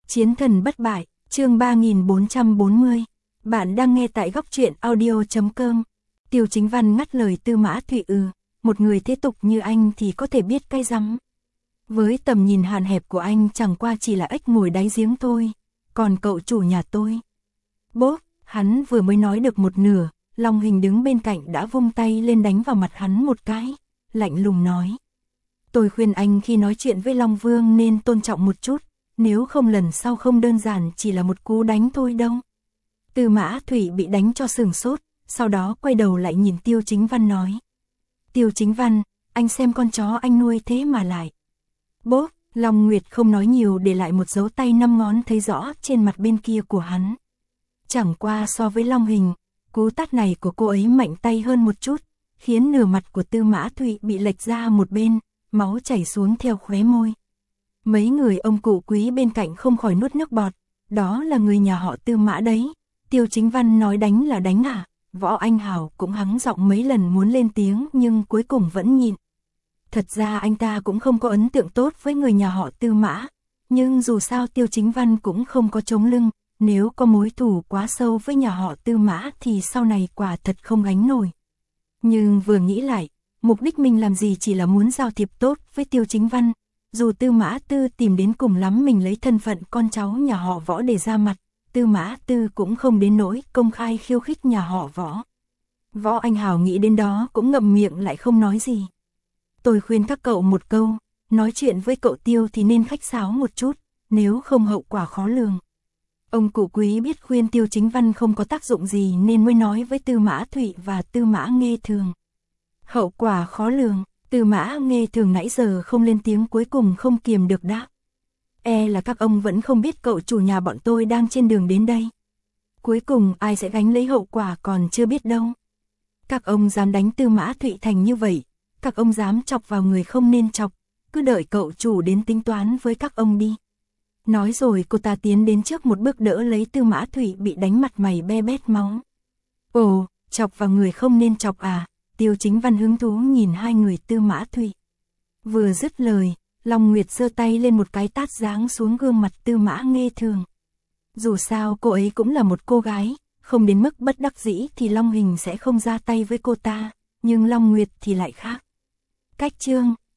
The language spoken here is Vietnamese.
Chiến thần bất bại, chương 3440. Bạn đang nghe tại góc truyện audio.com. Tiêu Chính Văn ngắt lời Tư Mã Thụy. Một người thế tục như anh thì có thể biết cái rắm. Với tầm nhìn hạn hẹp của anh chẳng qua chỉ là ếch ngồi đáy giếng thôi. Còn cậu chủ nhà tôi. Bốp, hắn vừa mới nói được một nửa, Long Hình đứng bên cạnh đã vung tay lên đánh vào mặt hắn một cái, lạnh lùng nói. Tôi khuyên anh khi nói chuyện với Long Vương nên tôn trọng một chút, nếu không lần sau không đơn giản chỉ là một cú đánh thôi đâu. Tư Mã Thụy bị đánh cho sửng sốt, sau đó quay đầu lại nhìn Tiêu Chính Văn nói. Tiêu Chính Văn, anh xem con chó anh nuôi thế mà lại. Bốp, Long Nguyệt không nói nhiều để lại một dấu tay 5 ngón thấy rõ trên mặt bên kia của hắn. Chẳng qua so với Long Hình, cú tát này của cô ấy mạnh tay hơn một chút, khiến nửa mặt của Tư Mã Thụy bị lệch ra một bên, máu chảy xuống theo khóe môi. Mấy người ông cụ quý bên cạnh không khỏi nuốt nước bọt, đó là người nhà họ Tư Mã đấy. Tiêu Chính Văn nói đánh là đánh à? Võ Anh Hảo cũng hắng giọng mấy lần muốn lên tiếng nhưng cuối cùng vẫn nhịn. Thật ra anh ta cũng không có ấn tượng tốt với người nhà họ Tư Mã, nhưng dù sao Tiêu Chính Văn cũng không có chống lưng, nếu có mối thù quá sâu với nhà họ Tư Mã thì sau này quả thật không gánh nổi. Nhưng vừa nghĩ lại, mục đích mình làm gì chỉ là muốn giao thiệp tốt với Tiêu Chính Văn, dù Tư Mã Tư tìm đến cùng lắm mình lấy thân phận con cháu nhà họ Võ để ra mặt, Tư Mã Tư cũng không đến nỗi công khai khiêu khích nhà họ Võ. Võ Anh Hào nghĩ đến đó cũng ngậm miệng lại không nói gì. Tôi khuyên các cậu một câu, nói chuyện với cậu Tiêu thì nên khách sáo một chút, nếu không hậu quả khó lường. Ông cụ quý biết khuyên Tiêu Chính Văn không có tác dụng gì nên mới nói với Tư Mã Thụy và Tư Mã Nghê Thường. Hậu quả khó lường, Tư Mã Nghê Thường nãy giờ không lên tiếng cuối cùng không kiềm được đáp. Là các ông vẫn không biết cậu chủ nhà bọn tôi đang trên đường đến đây. Cuối cùng ai sẽ gánh lấy hậu quả còn chưa biết đâu. Các ông dám đánh Tư Mã Thụy thành như vậy, các ông dám chọc vào người không nên chọc, cứ đợi cậu chủ đến tính toán với các ông đi. Nói rồi cô ta tiến đến trước một bước đỡ lấy Tư Mã Thụy bị đánh mặt mày be bét máu. Ồ, chọc vào người không nên chọc à? Tiêu Chính Văn hứng thú nhìn hai người Tư Mã Thụy. Vừa dứt lời, Long Nguyệt giơ tay lên một cái tát giáng xuống gương mặt Tư Mã Nghê Thường. Dù sao cô ấy cũng là một cô gái, không đến mức bất đắc dĩ thì Long Hình sẽ không ra tay với cô ta, nhưng Long Nguyệt thì lại khác. Cách chương